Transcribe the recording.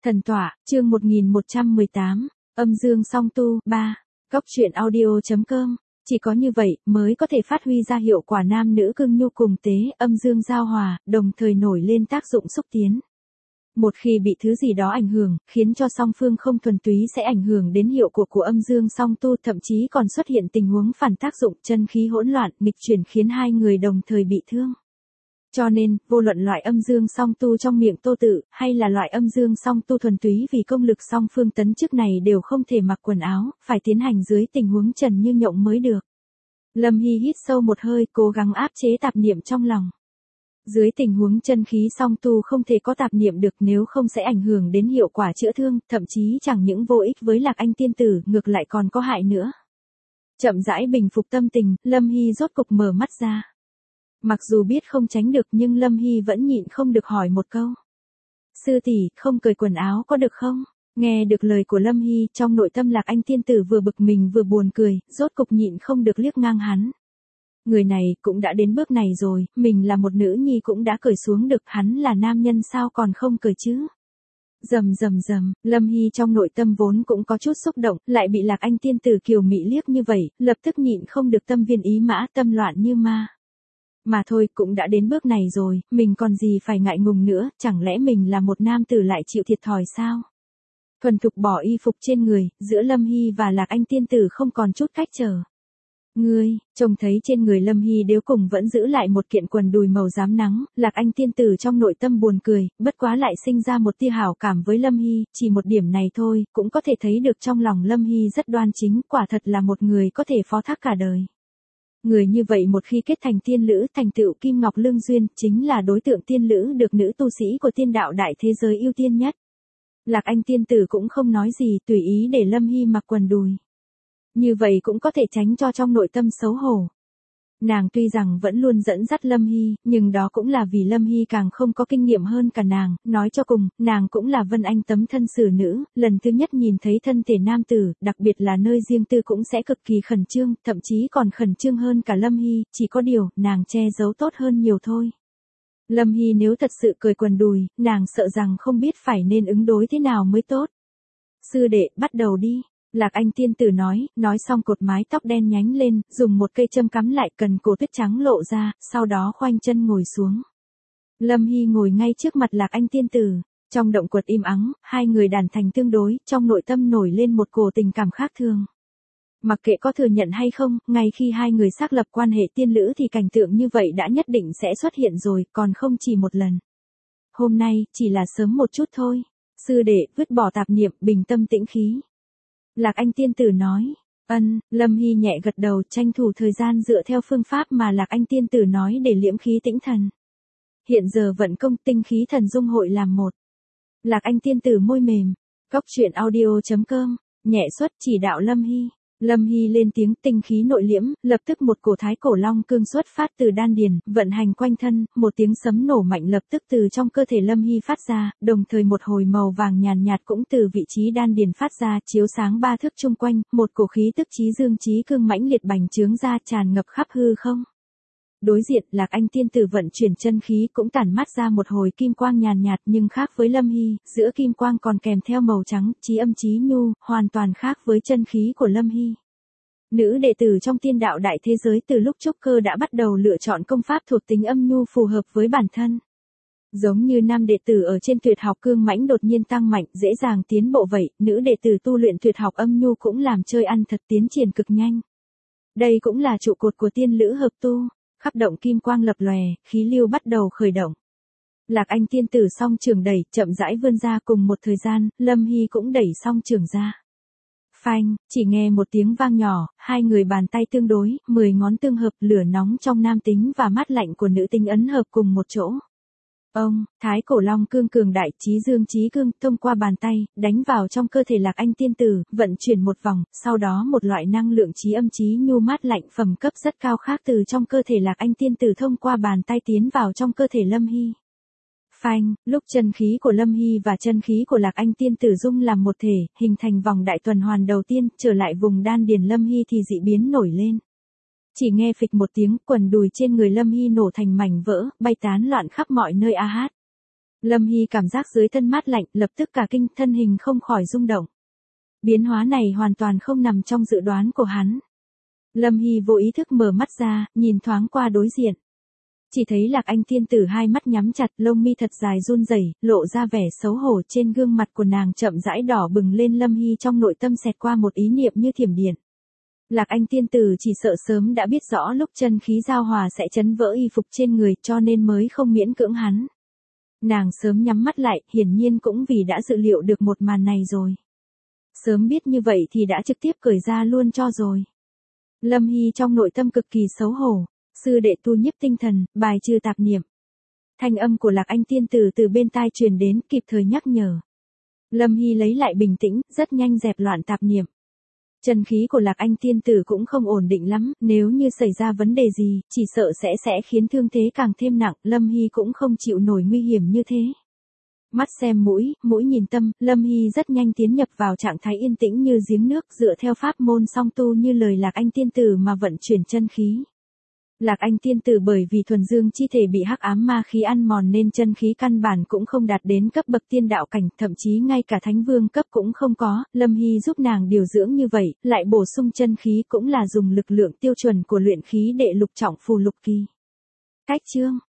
Thần tọa, chương 1118, âm dương song tu, 3, Cóc truyện audio.com. Chỉ có như vậy mới có thể phát huy ra hiệu quả nam nữ cương nhu cùng tế, âm dương giao hòa, đồng thời nổi lên tác dụng xúc tiến. Một khi bị thứ gì đó ảnh hưởng, khiến cho song phương không thuần túy sẽ ảnh hưởng đến hiệu quả của âm dương song tu, thậm chí còn xuất hiện tình huống phản tác dụng, chân khí hỗn loạn, nghịch chuyển khiến hai người đồng thời bị thương. Cho nên, vô luận loại âm dương song tu trong miệng Tô Tự, hay là loại âm dương song tu thuần túy vì công lực song phương tấn chức này đều không thể mặc quần áo, phải tiến hành dưới tình huống trần như nhộng mới được. Lâm Hy hít sâu một hơi, cố gắng áp chế tạp niệm trong lòng. Dưới tình huống chân khí song tu không thể có tạp niệm được, nếu không sẽ ảnh hưởng đến hiệu quả chữa thương, thậm chí chẳng những vô ích với Lạc Anh tiên tử, ngược lại còn có hại nữa. Chậm rãi bình phục tâm tình, Lâm Hy rốt cục mở mắt ra. Mặc dù biết không tránh được nhưng Lâm Hy vẫn nhịn không được hỏi một câu. Sư tỷ, không cởi quần áo có được không? Nghe được lời của Lâm Hy, trong nội tâm Lạc Anh tiên tử vừa bực mình vừa buồn cười, rốt cục nhịn không được liếc ngang hắn. Người này cũng đã đến bước này rồi, mình là một nữ nhi cũng đã cởi xuống được, hắn là nam nhân sao còn không cởi chứ? Rầm rầm rầm, Lâm Hy trong nội tâm vốn cũng có chút xúc động, lại bị Lạc Anh tiên tử kiều mị liếc như vậy, lập tức nhịn không được tâm viên ý mã, tâm loạn như ma. Mà thôi, cũng đã đến bước này rồi, mình còn gì phải ngại ngùng nữa, chẳng lẽ mình là một nam tử lại chịu thiệt thòi sao? Thuần thục bỏ y phục trên người, giữa Lâm Hy và Lạc Anh tiên tử không còn chút cách trở. Ngươi, trông thấy trên người Lâm Hy đều cùng vẫn giữ lại một kiện quần đùi màu rám nắng, Lạc Anh tiên tử trong nội tâm buồn cười, bất quá lại sinh ra một tia hảo cảm với Lâm Hy, chỉ một điểm này thôi, cũng có thể thấy được trong lòng Lâm Hy rất đoan chính, quả thật là một người có thể phó thác cả đời. Người như vậy một khi kết thành tiên lữ, thành tựu kim ngọc lương duyên, chính là đối tượng tiên lữ được nữ tu sĩ của tiên đạo đại thế giới ưu tiên nhất. Lạc Anh tiên tử cũng không nói gì, tùy ý để Lâm Hy mặc quần đùi. Như vậy cũng có thể tránh cho trong nội tâm xấu hổ. Nàng tuy rằng vẫn luôn dẫn dắt Lâm Hy, nhưng đó cũng là vì Lâm Hy càng không có kinh nghiệm hơn cả nàng, nói cho cùng, nàng cũng là Vân Anh tấm thân xử nữ, lần thứ nhất nhìn thấy thân thể nam tử, đặc biệt là nơi riêng tư cũng sẽ cực kỳ khẩn trương, thậm chí còn khẩn trương hơn cả Lâm Hy, chỉ có điều, nàng che giấu tốt hơn nhiều thôi. Lâm Hy nếu thật sự cởi quần đùi, nàng sợ rằng không biết phải nên ứng đối thế nào mới tốt. Sư đệ, bắt đầu đi. Lạc Anh tiên tử nói xong cột mái tóc đen nhánh lên, dùng một cây châm cắm lại cần cổ tuyết trắng lộ ra, sau đó khoanh chân ngồi xuống. Lâm Hy ngồi ngay trước mặt Lạc Anh tiên tử, trong động quật im ắng, hai người đàn thành tương đối, trong nội tâm nổi lên một cổ tình cảm khác thường. Mặc kệ có thừa nhận hay không, ngay khi hai người xác lập quan hệ tiên lữ thì cảnh tượng như vậy đã nhất định sẽ xuất hiện rồi, còn không chỉ một lần. Hôm nay, chỉ là sớm một chút thôi. Sư đệ, vứt bỏ tạp niệm, bình tâm tĩnh khí. Lạc Anh tiên tử nói. Lâm Hy nhẹ gật đầu, tranh thủ thời gian dựa theo phương pháp mà Lạc Anh tiên tử nói để liễm khí tĩnh thần. Hiện giờ vận công tinh khí thần dung hội làm một. Lạc Anh tiên tử môi mềm. Cóc truyện audio.com, nhẹ xuất chỉ đạo Lâm Hy. Lâm Hy lên tiếng, tinh khí nội liễm, lập tức một cổ thái cổ long cương xuất phát từ đan điền, vận hành quanh thân, một tiếng sấm nổ mạnh lập tức từ trong cơ thể Lâm Hy phát ra, đồng thời một hồi màu vàng nhàn nhạt cũng từ vị trí đan điền phát ra, chiếu sáng ba thước chung quanh, một cổ khí tức chí dương chí cương mãnh liệt bành trướng ra, tràn ngập khắp hư không. Đối diện, Lạc Anh tiên tử vận chuyển chân khí cũng tản mát ra một hồi kim quang nhàn nhạt, nhưng khác với Lâm Hy, giữa kim quang còn kèm theo màu trắng, chí âm chí nhu, hoàn toàn khác với chân khí của Lâm Hy. Nữ đệ tử trong tiên đạo đại thế giới từ lúc trúc cơ đã bắt đầu lựa chọn công pháp thuộc tính âm nhu phù hợp với bản thân. Giống như nam đệ tử ở trên tuyệt học cương mãnh đột nhiên tăng mạnh, dễ dàng tiến bộ vậy, nữ đệ tử tu luyện tuyệt học âm nhu cũng làm chơi ăn thật, tiến triển cực nhanh. Đây cũng là trụ cột của tiên lữ hợp tu. Khắp động kim quang lập lòe, khí lưu bắt đầu khởi động. Lạc Anh tiên tử song trường đẩy, chậm rãi vươn ra, cùng một thời gian, Lâm Hy cũng đẩy song trường ra. Phanh, chỉ nghe một tiếng vang nhỏ, hai người bàn tay tương đối, 10 ngón tương hợp, lửa nóng trong nam tính và mát lạnh của nữ tính ấn hợp cùng một chỗ. Ông, thái cổ long cương cường đại, chí dương chí cương, thông qua bàn tay, đánh vào trong cơ thể Lạc Anh tiên tử, vận chuyển một vòng, sau đó một loại năng lượng chí âm chí nhu mát lạnh phẩm cấp rất cao khác từ trong cơ thể Lạc Anh tiên tử thông qua bàn tay tiến vào trong cơ thể Lâm Hy. Phanh, lúc chân khí của Lâm Hy và chân khí của Lạc Anh tiên tử dung làm một thể, hình thành vòng đại tuần hoàn đầu tiên, trở lại vùng đan điền Lâm Hy thì dị biến nổi lên. Chỉ nghe phịch một tiếng, quần đùi trên người Lâm Hy nổ thành mảnh vỡ, bay tán loạn khắp mọi nơi a hát. Lâm Hy cảm giác dưới thân mát lạnh, lập tức cả kinh, thân hình không khỏi rung động. Biến hóa này hoàn toàn không nằm trong dự đoán của hắn. Lâm Hy vô ý thức mở mắt ra, nhìn thoáng qua đối diện. Chỉ thấy Lạc Anh tiên tử hai mắt nhắm chặt, lông mi thật dài run rẩy, lộ ra vẻ xấu hổ, trên gương mặt của nàng chậm rãi đỏ bừng lên. Lâm Hy trong nội tâm xẹt qua một ý niệm như thiểm điện. Lạc Anh tiên tử chỉ sợ sớm đã biết rõ lúc chân khí giao hòa sẽ chấn vỡ y phục trên người, cho nên mới không miễn cưỡng hắn. Nàng sớm nhắm mắt lại, hiển nhiên cũng vì đã dự liệu được một màn này rồi. Sớm biết như vậy thì đã trực tiếp cởi ra luôn cho rồi. Lâm Hy trong nội tâm cực kỳ xấu hổ. Sư đệ tu nhiếp tinh thần, bài trừ tạp niệm. Thanh âm của Lạc Anh tiên tử từ bên tai truyền đến, kịp thời nhắc nhở. Lâm Hy lấy lại bình tĩnh, rất nhanh dẹp loạn tạp niệm. Chân khí của Lạc Anh tiên tử cũng không ổn định lắm, nếu như xảy ra vấn đề gì, chỉ sợ sẽ khiến thương thế càng thêm nặng. Lâm Hy cũng không chịu nổi nguy hiểm như thế. Mắt xem mũi, mũi nhìn tâm, Lâm Hy rất nhanh tiến nhập vào trạng thái yên tĩnh như giếng nước, dựa theo pháp môn song tu như lời Lạc Anh tiên tử mà vận chuyển chân khí. Lạc Anh tiên tử bởi vì thuần dương chi thể bị hắc ám ma khí ăn mòn nên chân khí căn bản cũng không đạt đến cấp bậc tiên đạo cảnh, thậm chí ngay cả thánh vương cấp cũng không có. Lâm Hy giúp nàng điều dưỡng như vậy, lại bổ sung chân khí cũng là dùng lực lượng tiêu chuẩn của luyện khí đệ lục trọng phù lục kỳ. Cách chương